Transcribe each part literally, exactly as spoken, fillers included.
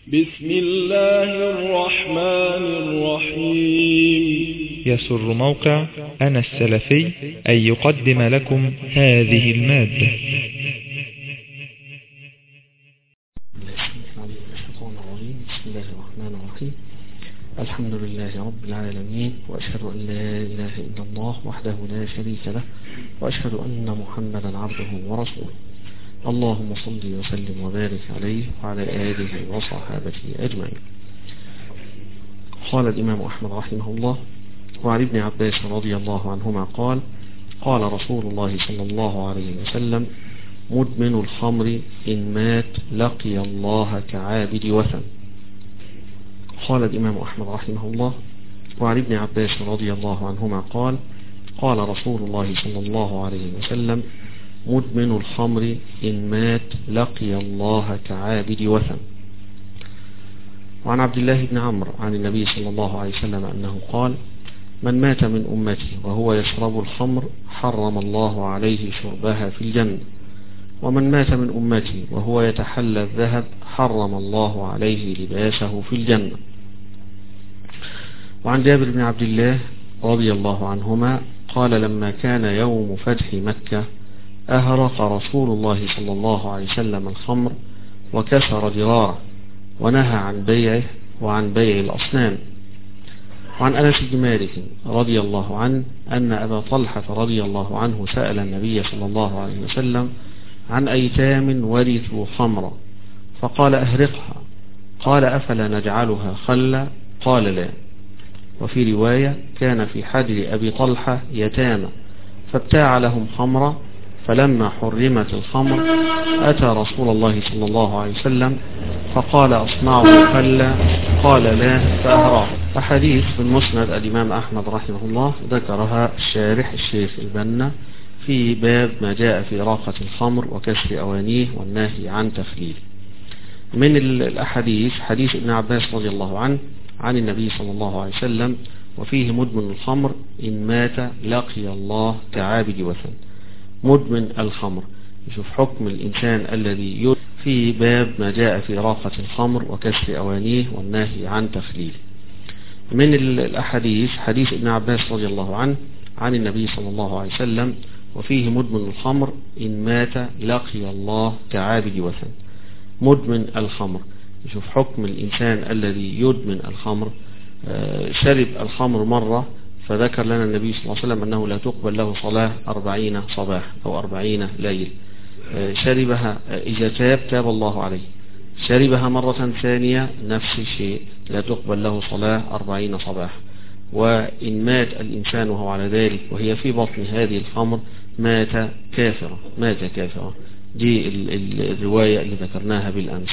بسم الله الرحمن الرحيم. يسر موقع أنا السلفي أن يقدم لكم هذه المادة. بسم الله الرحمن الرحيم. الحمد لله رب العالمين، وأشهد أن لا إله إلا الله وحده لا شريك له، وأشهد أن محمدا عبده ورسوله. اللهم صل وسلم وبارك عليه وعلى آله وصحابته أجمعين. قال الإمام أحمد رحمه الله: وعن ابن عباس رضي الله عنهما قال: قال رسول الله صلى الله عليه وسلم: مدمن الخمر إن مات لقي الله كعابد وثن. قال الإمام أحمد رحمه الله: وعن ابن عباس رضي الله عنهما قال: قال رسول الله صلى الله عليه وسلم: مدمن الخمر إن مات لقي الله كعابد وثن. وعن عبد الله بن عمرو عن النبي صلى الله عليه وسلم أنه قال: من مات من أمتي وهو يشرب الخمر حرم الله عليه شربها في الجنة، ومن مات من أمتي وهو يتحلى الذهب حرم الله عليه لباسه في الجنة. وعن جابر بن عبد الله رضي الله عنهما قال: لما كان يوم فتح مكة أهرق رسول الله صلى الله عليه وسلم الخمر وكسر جراره ونهى عن بيعه وعن بيع الأصنام. وعن أنس بن مالك رضي الله عنه أن أبا طلحة رضي الله عنه سأل النبي صلى الله عليه وسلم عن أيتام ورثوا خمرا فقال: أهرقها. قال: أفلا نجعلها خلا؟ قال: لا. وفي رواية: كان في حجر أبي طلحة يتامى فابتاع لهم خمرا، فلما حرمت الخمر أتى رسول الله صلى الله عليه وسلم فقال: أصنعه خلا؟ قال: لا، فأهراه. أحاديث من مسند الإمام أحمد رحمه الله ذكرها الشارح الشيخ البنا في باب ما جاء في إراقة الخمر وكسر أوانيه والنهي عن تخليله. من الأحاديث حديث ابن عباس رضي الله عنه عن النبي صلى الله عليه وسلم وفيه: مدمن الخمر إن مات لقي الله كعابد وثن. مدمن الخمر، يشوف حكم الإنسان الذي يدمن في باب ما جاء في إراقة الخمر وكسر أوانيه والنهي عن تخليله. من الأحاديث حديث ابن عباس رضي الله عنه عن النبي صلى الله عليه وسلم وفيه: مدمن الخمر إن مات لقي الله كعابد وثن. مدمن الخمر، يشوف حكم الإنسان الذي يدمن الخمر. شرب الخمر مرة فذكر لنا النبي صلى الله عليه وسلم أنه لا تقبل له صلاة أربعين صباح أو أربعين ليل. شربها إذا تاب تاب الله عليه. شربها مرة ثانية نفس الشيء، لا تقبل له صلاة أربعين صباح. وإن مات الإنسان وهو على ذلك وهي في بطن هذه الخمر مات كافرا مات كافرا دي الرواية اللي ذكرناها بالأمس.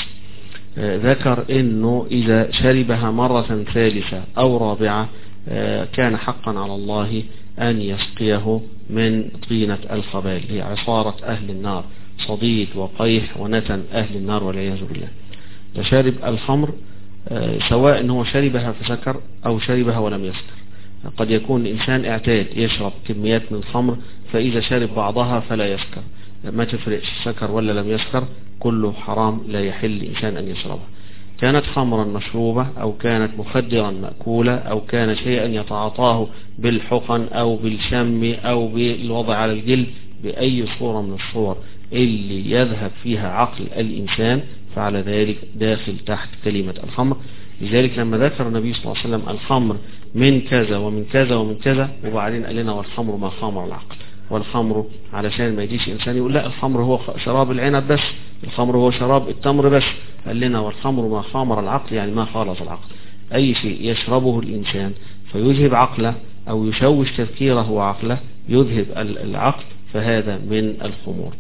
ذكر أنه إذا شربها مرة ثالثة أو رابعة كان حقا على الله أن يسقيه من طينة الخبال، هي عصارة أهل النار، صديد وقيح ونتن أهل النار والعياذ بالله. فشارب الخمر سواء أنه شربها فسكر أو شربها ولم يسكر. قد يكون الإنسان اعتاد يشرب كميات من الخمر فإذا شرب بعضها فلا يسكر، ما تفرقش سكر ولا لم يسكر، كله حرام، لا يحل الإنسان أن يشربها. كانت خمرا مشروبة أو كانت مخدرا مأكولة أو كان شيئا يتعاطاه بالحقن أو بالشم أو بالوضع على الجلد، بأي صورة من الصور اللي يذهب فيها عقل الإنسان فعلى ذلك داخل تحت كلمة الخمر. لذلك لما ذكر النبي صلى الله عليه وسلم الخمر من كذا ومن كذا ومن كذا وبعدين قال لنا: والخمر ما خامر العقل. والخمر علشان ما يجيش إنسان يقول لا الخمر هو شراب العنب بس، الخمر هو شراب التمر بس، قال لنا: والخمر ما خامر العقل، يعني ما خالط العقل. أي شيء يشربه الإنسان فيذهب عقله أو يشوش تفكيره وعقله، يذهب العقل، فهذا من الخمور.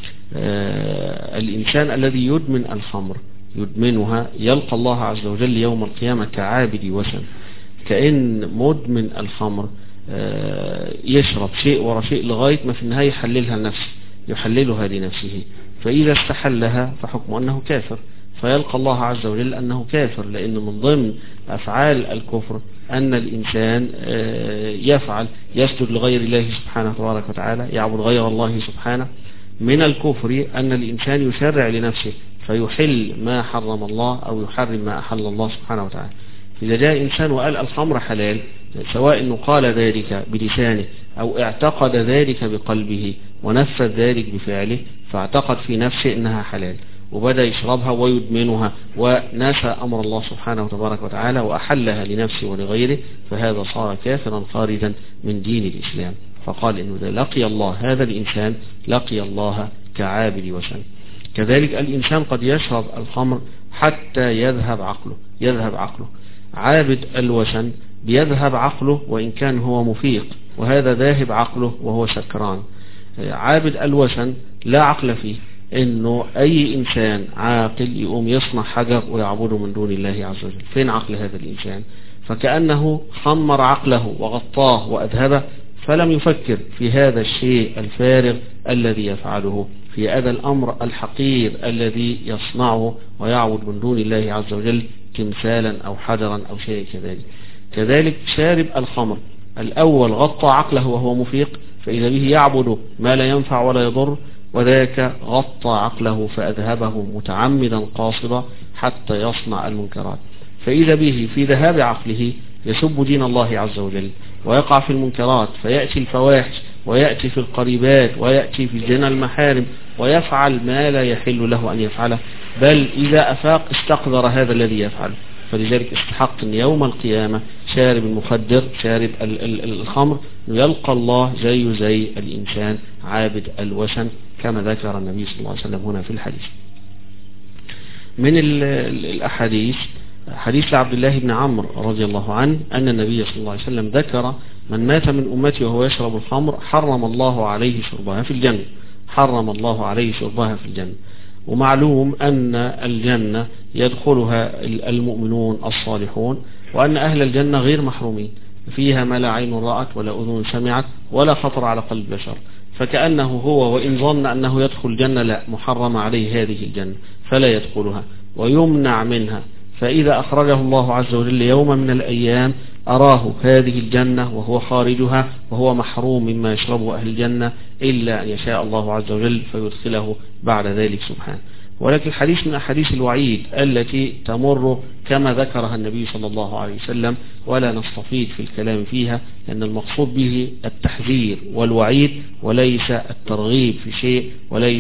آه الإنسان الذي يدمن الخمر يدمنها يلقى الله عز وجل يوم القيامة كعابد وثن. كأن مدمن الخمر آه يشرب شيء ورا شيء لغاية ما في النهاية يحللها لنفسه، يحللها لنفسه، فإذا استحلها فحكمه أنه كافر، فيلقى الله عز وجل أنه كافر. لأن من ضمن أفعال الكفر أن الإنسان يفعل يسجد لغير الله سبحانه وتعالى، يعبد غير الله سبحانه. من الكفر أن الإنسان يشرع لنفسه فيحل ما حرم الله أو يحرم ما أحل الله سبحانه وتعالى. إذا جاء إنسان وقال الخمر حلال، سواء أنه قال ذلك بلسانه أو اعتقد ذلك بقلبه ونفذ ذلك بفعله، فاعتقد في نفسه أنها حلال وبدأ يشربها ويدمنها ونسى أمر الله سبحانه وتبارك وتعالى وأحلها لنفسه ولغيره، فهذا صار كافرا خارجا من دين الإسلام. فقال إنه ده لقي الله، هذا الإنسان لقي الله كعابد وثن. كذلك الإنسان قد يشرب الخمر حتى يذهب عقله يذهب عقله عابد الوثن بيذهب عقله وإن كان هو مفيق، وهذا ذاهب عقله وهو سكران. عابد الوثن لا عقل فيه، انه اي انسان عاقل يقوم يصنع حجر ويعبده من دون الله عز وجل. فين عقل هذا الانسان؟ فكأنه خمر عقله وغطاه وأذهبه، فلم يفكر في هذا الشيء الفارغ الذي يفعله، في هذا الأمر الحقير الذي يصنعه ويعبد من دون الله عز وجل تمثالا أو حجرا أو شيء كذلك. كذلك شارب الخمر الأول غطى عقله وهو مفيق، فإذا به يعبد ما لا ينفع ولا يضر، وذاك غطى عقله فأذهبه متعمدا قاصدا حتى يصنع المنكرات. فإذا به في ذهاب عقله يسب دين الله عز وجل ويقع في المنكرات، فيأتي الفواحش ويأتي في القريبات ويأتي في زنا المحارم ويفعل ما لا يحل له أن يفعله، بل إذا أفاق استقذر هذا الذي يفعله. فلذلك استحق أن يوم القيامة شارب المخدر شارب الخمر يلقى الله زي زي الإنسان عابد الوثن، كما ذكر النبي صلى الله عليه وسلم هنا في الحديث. من الأحاديث حديث لعبد الله بن عمرو رضي الله عنه أن النبي صلى الله عليه وسلم ذكر: من مات من أمتي وهو يشرب الخمر حرم الله عليه شربها في الجنة حرم الله عليه شربها في الجنة. ومعلوم أن الجنة يدخلها المؤمنون الصالحون، وأن أهل الجنة غير محرومين، فيها ما لا عين رأت ولا أذن سمعت ولا خطر على قلب بشر. فكأنه هو وإن ظن أنه يدخل الجنة، لا، محرم عليه هذه الجنة فلا يدخلها ويمنع منها. فإذا أخرجه الله عز وجل يوم من الأيام أراه هذه الجنة وهو خارجها وهو محروم مما يشربه أهل الجنة، إلا أن يشاء الله عز وجل فيدخله بعد ذلك سبحانه. ولكن الحديث من أحاديث الوعيد التي تمر كما ذكرها النبي صلى الله عليه وسلم، ولا نستفيد في الكلام فيها، لأن المقصود به التحذير والوعيد وليس الترغيب في شيء، وليس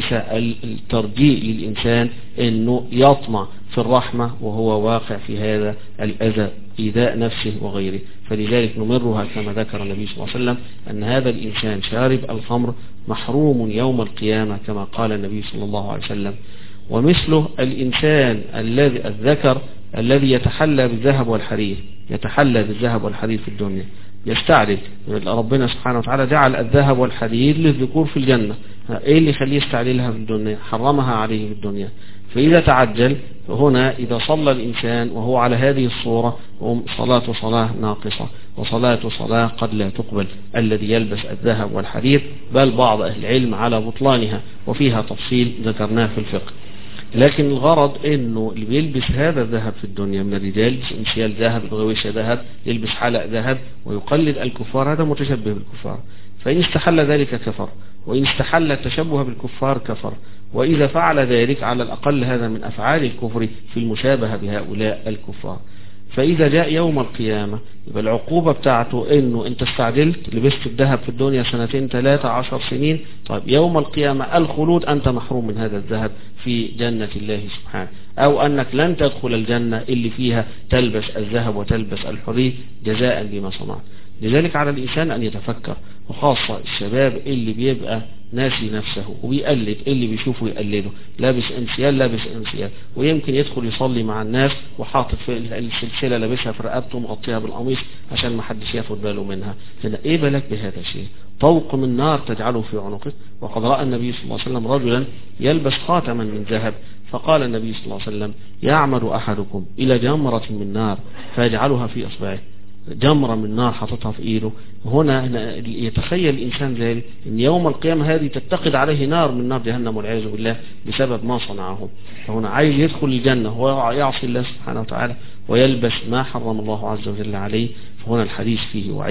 الترجيء للإنسان أنه يطمع في الرحمة وهو واقع في هذا الأذى إيذاء نفسه وغيره. فلذلك نمرها كما ذكر النبي صلى الله عليه وسلم أن هذا الإنسان شارب الخمر محروم يوم القيامة كما قال النبي صلى الله عليه وسلم. ومثله الإنسان الذي الذكر الذي يتحلى بالذهب والحرير يتحلى بالذهب والحرير في الدنيا، يستعرض. ربنا سبحانه وتعالى جعل الذهب والحرير للذكور في الجنة، ايه اللي يخليه يستعللها في الدنيا؟ حرمها عليه في الدنيا. فإذا تعجل هنا إذا صلى الإنسان وهو على هذه الصورة، صلاة صلاة ناقصة وصلاة صلاة قد لا تقبل الذي يلبس الذهب والحرير، بل بعض أهل العلم على بطلانها، وفيها تفصيل ذكرناه في الفقه. لكن الغرض انه اللي بيلبس هذا الذهب في الدنيا من الرجال، انسيال ذهب، الغويشة ذهب، يلبس حلق ذهب ويقلد الكفار، هذا متشبه بالكفار. فإن استحل ذلك كفر، وإن استحل التشبه بالكفار كفر. وإذا فعل ذلك على الأقل هذا من أفعال الكفر في المشابهة بهؤلاء الكفار. فإذا جاء يوم القيامة يبقى العقوبة بتاعته انه انت استعجلت لبست الذهب في الدنيا سنتين ثلاثة عشر سنين، طيب يوم القيامة الخلود انت محروم من هذا الذهب في جنة الله سبحانه، او انك لن تدخل الجنة اللي فيها تلبس الذهب وتلبس الحرير جزاء بما صنعت. لذلك على الإنسان أن يتفكر، وخاصة الشباب اللي بيبقى ناسي نفسه وبيقلد اللي بيشوفه يقلده، لابس انسيال لابس انسيال، ويمكن يدخل يصلي مع الناس وحاطط في السلسلة لابسها في رقبته مغطيها بالقميص عشان ما حدش ياخد باله منها. هنا ايه بالك بهذا الشيء؟ طوق من نار تجعله في عنقه. وقد رأى النبي صلى الله عليه وسلم رجلا يلبس خاتما من ذهب، فقال النبي صلى الله عليه وسلم: يعمد أحدكم إلى جمرة من نار فيجعلها في أصبعه، جمرة من نار حطتها في إيده. هنا يتخيل الإنسان ذلك أن يوم القيامة هذه تتقد عليه نار من نار جهنم والعياذ بالله بسبب ما صنعه. فهنا عايز يدخل الجنة ويعصي الله سبحانه وتعالى ويلبس ما حرم الله عز وجل عليه. فهنا الحديث فيه وعيد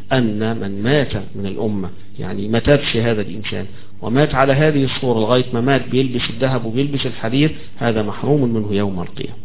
أن من مات من الأمة يعني ما تابش هذا الإنسان ومات على هذه الصورة لغاية ما مات بيلبس الذهب وبيلبس الحرير هذا محروم منه يوم القيامة.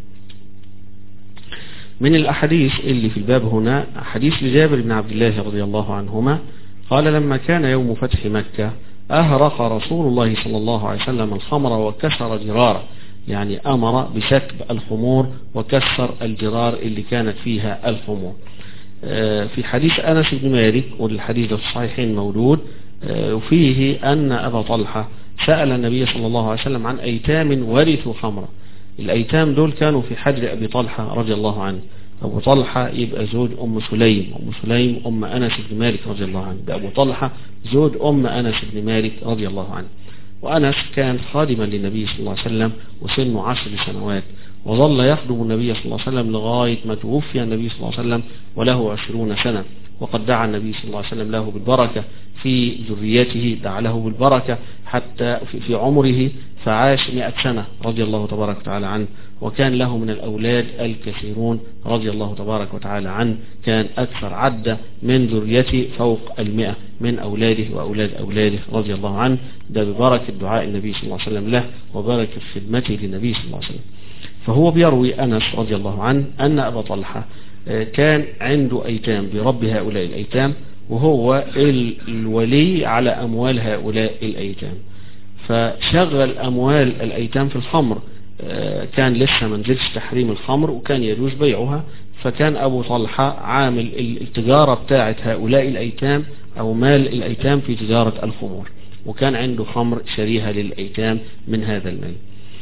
من الأحاديث اللي في الباب هنا حديث لجابر بن عبد الله رضي الله عنهما قال لما كان يوم فتح مكة أهرق رسول الله صلى الله عليه وسلم الخمر وكسر جراره، يعني أمر بسكب الخمور وكسر الجرار اللي كانت فيها الخمور. في حديث أنس بن مالك والحديث في الصحيحين موجود وفيه أن أبا طلحة سأل النبي صلى الله عليه وسلم عن أيتام ورثوا خمرا. الأيتام دول كانوا في حجر أبي طلحة رضي الله عنه. أبو طلحة يبقى زوج أم سليم، أم سليم أم أنس بن مالك رضي الله عنه، ده أبو طلحة زوج أم أنس بن مالك رضي الله عنه. وأنس كان خادما للنبي صلى الله عليه وسلم وسنه عشر سنوات، وظل يخدم النبي صلى الله عليه وسلم لغاية ما توفي النبي صلى الله عليه وسلم وله عشرون سنة. وقد دعا النبي صلى الله عليه وسلم له بالبركة في ذريته، دعا له بالبركة حتى في عمره فعاش مئة سنة رضي الله تبارك وتعالى عنه. وكان له من الأولاد الكثيرون رضي الله تبارك وتعالى عنه، كان أكثر عدة من ذريته فوق المئة من أولاده وأولاد أولاده رضي الله عنه. ده ببركة دعاء النبي صلى الله عليه وسلم له وبركة خدمته للنبي صلى الله عليه وسلم. فهو بيروي أنس رضي الله عنه أن أبا طلحة كان عنده أيتام برب هؤلاء الأيتام، وهو الولي على أموال هؤلاء الأيتام، فشغل أموال الأيتام في الخمر. كان لسه منزلش تحريم الخمر وكان يجوز بيعها، فكان أبو طلحة عامل التجارة بتاعة هؤلاء الأيتام أو مال الأيتام في تجارة الخمور، وكان عنده خمر شريها للأيتام من هذا المال.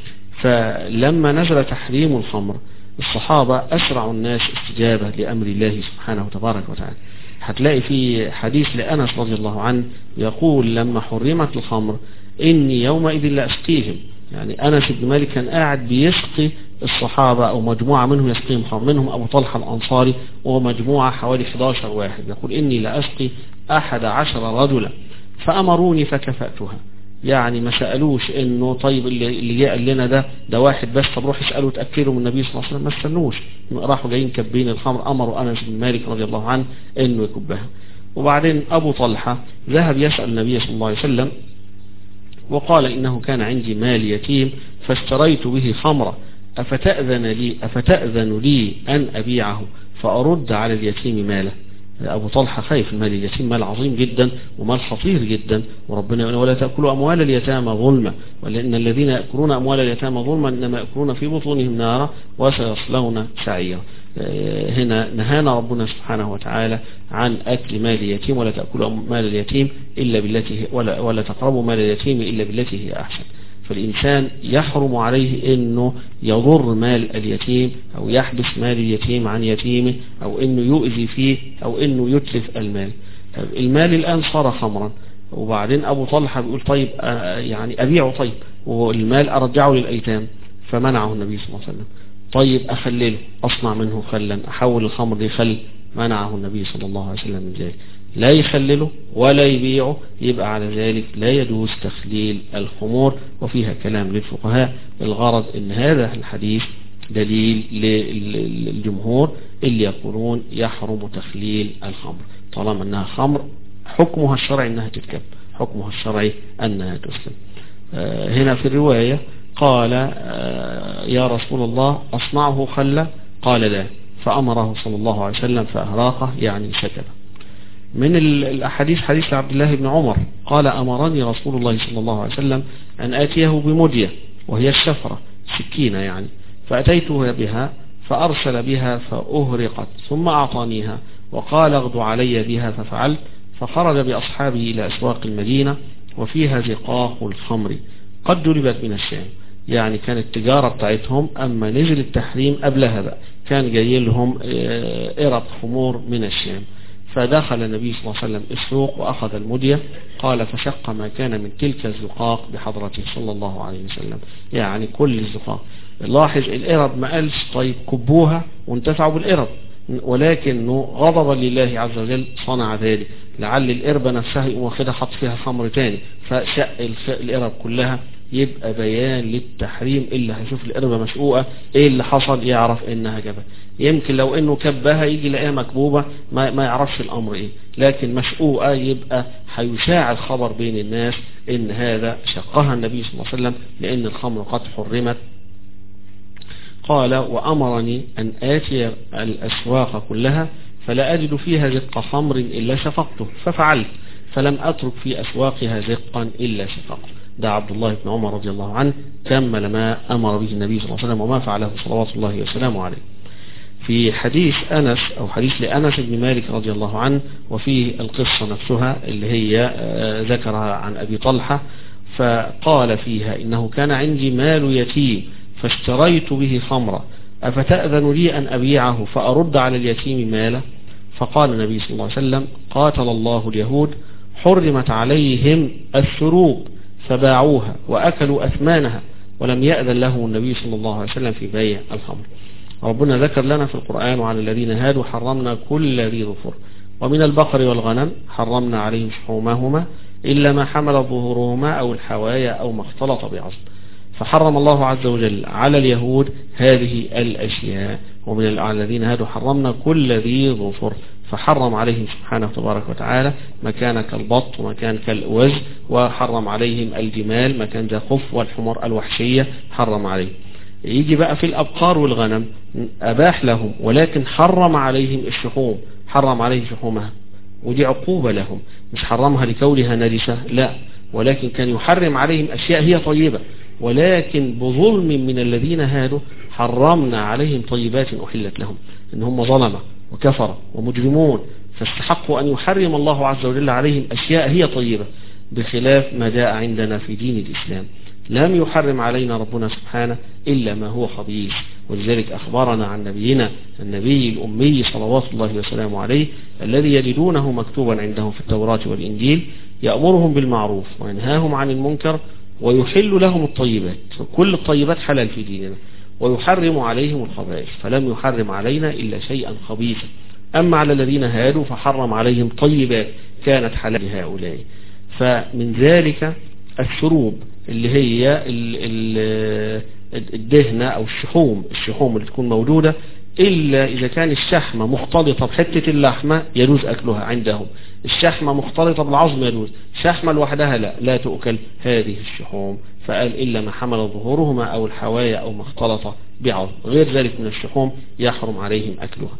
فلما نزل تحريم الخمر الصحابة أسرع الناس استجابة لأمر الله سبحانه وتبارك وتعالى. هتلاقي في حديث لأنس رضي الله عنه يقول لما حرمت الخمر إني يومئذ لأسقيهم، يعني أنس بن مالك كان قاعد بيسقي الصحابة أو مجموعة منهم يسقيهم خمر، منهم أبو طلحة الأنصاري ومجموعة حوالي أحد عشر واحد. يقول إني لأسقي أحد عشر رجلا فأمروني فكفأتها، يعني ما سألوش انه طيب اللي جاء لنا ده ده واحد بس، طب روح اسألوا تأكلوا من النبي صلى الله عليه وسلم، ما استنوش، راحوا جايين كبين الخمر، امروا انس بن مالك رضي الله عنه انه يكبها. وبعدين ابو طلحة ذهب يسأل النبي صلى الله عليه وسلم وقال انه كان عندي مال يتيم فاشتريت به خمرة افتأذن لي افتأذن لي ان ابيعه فارد على اليتيم ماله. أبو طلحة خايف المال اليتيم مال عظيم جدا ومال خطير جدا، وربنا يقول ولا تأكلوا أموال اليتامى ظلما، ولأن الذين يأكلون أموال اليتامى ظلما إنما يأكلون في بطونهم نارا وسيصلون سعيرا. هنا نهانا ربنا سبحانه وتعالى عن أكل مال اليتيم، ولا تأكلوا مال اليتيم إلا بالتي ولا, ولا تقربوا مال اليتيم إلا بالتي هي أحسن. فالإنسان يحرم عليه أنه يضر مال اليتيم أو يحبس مال اليتيم عن يتيمه أو أنه يؤذي فيه أو أنه يتلف المال. المال الآن صار خمرا، وبعدين أبو طلحة بيقول طيب يعني أبيعه، طيب والمال أرجعه للأيتام، فمنعه النبي صلى الله عليه وسلم. طيب أخلله، أصنع منه خلا، أحول الخمر دي خل، منعه النبي صلى الله عليه وسلم من ذلك، لا يخلله ولا يبيعه، يبقى على ذلك لا يجوز تخليل الخمور. وفيها كلام للفقهاء، الغرض ان هذا الحديث دليل للجمهور اللي يقولون يحرم تخليل الخمر طالما انها خمر حكمها الشرعي انها تتكب، حكمها الشرعي انها تسلم. هنا في الرواية قال يا رسول الله أصنعه خلا؟ قال لا، فأمره صلى الله عليه وسلم فأهراقه، يعني سكب. من الأحاديث حديث عبد الله بن عمر قال أمرني رسول الله صلى الله عليه وسلم أن آتيه بمدية، وهي الشفرة سكينة يعني، فأتيته بها فأرسل بها فأهرقت ثم أعطانيها وقال اغدو علي بها، ففعلت، فخرج بأصحابه إلى أسواق المدينة وفيها زقاق الخمر قد جلبت من الشام، يعني كانت التجارة بتاعتهم. أما نزل التحريم قبلها بقى كان جاي لهم إرب خمور من الشام، فدخل النبي صلى الله عليه وسلم السوق وأخذ المدية، قال فشق ما كان من تلك الزقاق بحضرته صلى الله عليه وسلم، يعني كل الزقاق. لاحظ الإرب ما قالش طيب كبوها وانتفعوا بالإرب، ولكنه غضبا لله عز وجل صنع ذلك، لعل الإربة نفسها يقوم واخدها حط فيها خمر تاني، فشق الإرب كلها يبقى بيان للتحريم. اللي هيشوف القربة مسقوقة ايه اللي حصل يعرف انها جبل. يمكن لو انه كبها يجي يلاقيها مكبوبة ما, ما يعرفش الامر ايه، لكن مسقوقة يبقى هيشاع الخبر بين الناس ان هذا شقها النبي صلى الله عليه وسلم لان الخمر قد حرمت. قال وأمرني أن آتي الأسواق كلها فلا أجد فيها زق خمر إلا شفقته، ففعلت فلم أترك في أسواقها زقا إلا شفقته. ده عبد الله بن عمر رضي الله عنه كمل ما أمر به النبي صلى الله عليه وسلم وما فعله صلوات الله وسلامه عليه. في حديث أنس أو حديث لأنس بن مالك رضي الله عنه وفيه القصة نفسها اللي هي ذكرها عن أبي طلحة، فقال فيها إنه كان عندي مال يتيم فاشتريت به خمرا أفتأذن لي أن أبيعه فأرد على اليتيم ماله؟ فقال النبي صلى الله عليه وسلم قاتل الله اليهود حرمت عليهم الثروب فباعوها وأكلوا أثمانها ولم يأذن له النبي صلى الله عليه وسلم في بيع الخمر. ربنا ذكر لنا في القرآن وعلى الذين هادوا حرمنا كل ذي ظفر ومن البقر والغنم حرمنا عليهم شحومهما إلا ما حمل ظهورهما أو الحوايا أو ما اختلط بعظم. فحرم الله عز وجل على اليهود هذه الأشياء. ومن الذين هادوا حرمنا كل ذي ظفر، فحرم عليهم سبحانه تبارك وتعالى ما كان كالبط وما كان كالأوز، وحرم عليهم الجمال ما كان ذا خف، والحمر الوحشية حرم عليهم. يجي بقى في الأبقار والغنم أباح لهم ولكن حرم عليهم الشحوم، حرم عليهم شحومها، ودي عقوبة لهم، مش حرمها لكونها نجسة لا، ولكن كان يحرم عليهم أشياء هي طيبة، ولكن بظلم من الذين هادوا حرمنا عليهم طيبات أحلت لهم، إن هم ظلمة وكفرة ومجرمون، فاستحقوا أن يحرم الله عز وجل عليهم أشياء هي طيبة، بخلاف ما جاء عندنا في دين الإسلام. لم يحرم علينا ربنا سبحانه إلا ما هو خبيث، ولذلك أخبرنا عن نبينا النبي الأمي صلوات الله وسلامه عليه الذي يجدونه مكتوبا عندهم في التوراة والإنجيل يأمرهم بالمعروف وينهاهم عن المنكر ويحل لهم الطيبات، كل الطيبات حلال في ديننا، ويحرم عليهم الخبائث، فلم يحرم علينا إلا شيئا خبيثا. أما على الذين هادوا فحرم عليهم طيبات كانت حلال لهؤلاء. فمن ذلك الشروب اللي هي الدهنة أو الشحوم، الشحوم اللي تكون موجودة إلا إذا كان الشحمة مختلطة بحتة اللحمة يجوز أكلها عندهم، الشحمة مختلطة بالعظم يجوز، شحمة لوحدها لا لا تؤكل هذه الشحوم. فقال إلا ما حمل ظهورهما أو الحوايا أو ما اختلط بعظم، غير ذلك من الشحوم يحرم عليهم أكلها.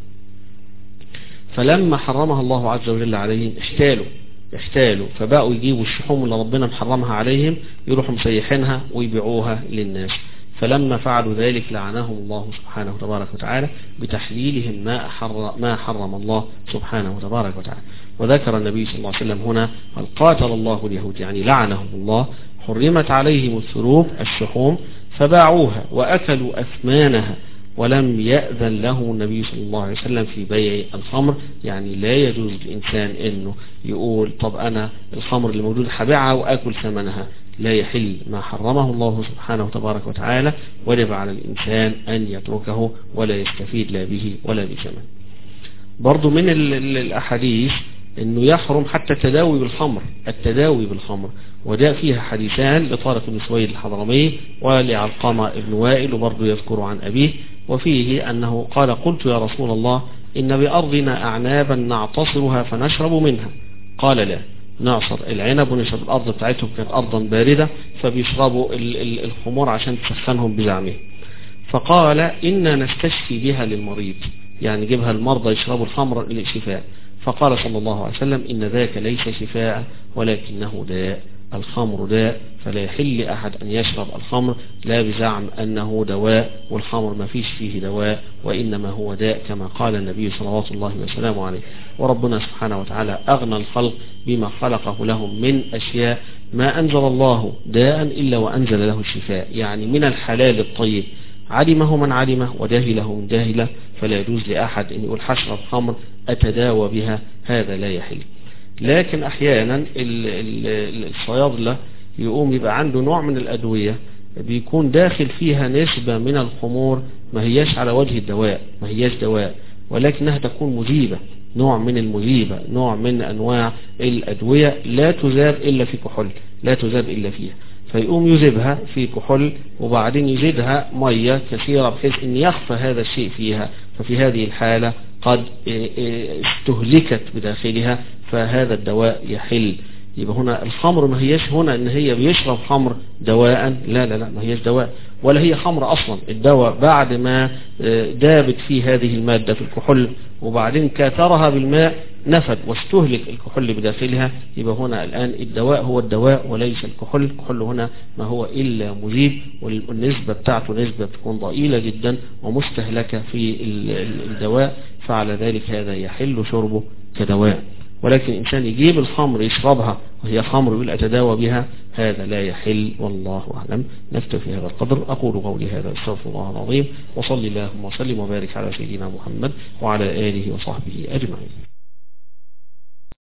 فلما حرمها الله عز وجل عليهم احتالوا احتالوا فبقوا يجيبوا الشحوم اللي ربنا محرمها عليهم يروحوا مسيحينها ويبيعوها للناس. فلما فعلوا ذلك لعنهم الله سبحانه وتبارك وتعالى بتحليلهم ما حرم, ما حرم الله سبحانه وتبارك وتعالى. وذكر النبي صلى الله عليه وسلم هنا قاتل الله اليهود، يعني لعنهم الله، حرمت عليهم الثروب الشحوم فباعوها وأكلوا أثمانها ولم يأذن له النبي صلى الله عليه وسلم في بيع الخمر. يعني لا يجوز للإنسان أنه يقول طب أنا الخمر اللي موجود هبيعها وأكل ثمنها، لا يحل ما حرمه الله سبحانه وتبارك وتعالى، وجب على الإنسان أن يتركه ولا يستفيد لا به ولا بثمن. برضو من الأحاديث أنه يحرم حتى التداوي بالخمر، التداوي بالخمر، وده فيها حديثان لطارق بن سويد الحضرمي ولعلقمة بن وائل، وبرضو يذكر عن أبيه، وفيه أنه قال قلت يا رسول الله إن بأرضنا أعنابا نعتصرها فنشرب منها، قال لا، نعصر العنب ونشرب، الأرض بتاعتهم كانت أرضا باردة فبيشربوا الخمور عشان تسخنهم بزعمه. فقال إنا نستشفي بها للمريض، يعني جيبها المرضى يشربوا الخمر للشفاء. فقال صلى الله عليه وسلم إن ذاك ليس شفاء ولكنه داء، الخمر داء، فلا يحل أحد أن يشرب الخمر لا بزعم أنه دواء، والخمر ما فيش فيه دواء وإنما هو داء كما قال النبي صلوات الله وسلامه عليه. وربنا سبحانه وتعالى أغنى الخلق بما خلقه لهم من أشياء ما أنزل الله داء إلا وأنزل له الشفاء، يعني من الحلال الطيب علمه من علمه وجاهله من جاهله، فلا يجوز لأحد أن يقول حشرب خمر أتداوى بها، هذا لا يحل. لكن أحيانا الصيادلة يقوم يبقى عنده نوع من الأدوية بيكون داخل فيها نسبة من الخمور ما هياش على وجه الدواء، ما هياش دواء، ولكنها تكون مذيبة، نوع من المذيبة، نوع من أنواع الأدوية لا تذاب إلا في كحول، لا تذاب إلا فيها. فيقوم يذيبها في كحول وبعدين يزيدها مية كثيرة بحيث أن يخفى هذا الشيء فيها، ففي هذه الحالة قد استهلكت بداخلها، فهذا الدواء يحل. يبقى هنا الخمر ما هيش هنا ان هي بيشرب خمر دواء، لا لا لا ما هيش دواء ولا هي خمر اصلا. الدواء بعد ما دابت فيه هذه المادة في الكحول وبعدين كاثرها بالماء نفد واستهلك الكحول بداخلها، يبقى هنا الآن الدواء هو الدواء وليس الكحول. الكحول هنا ما هو إلا مذيب، والنسبة بتاعته نسبة تكون ضئيلة جدا ومستهلكة في الدواء، فعلى ذلك هذا يحل شربه كدواء. ولكن الإنسان يجيب الخمر يشربها وهي خمر يقول أتداوى بها، هذا لا يحل، والله أعلم. نكتفي هذا القدر. أقول قولي هذا استغفر الله العظيم، وصلي اللهم وسلم وبارك على سيدنا محمد وعلى آله وصحبه أجمعين.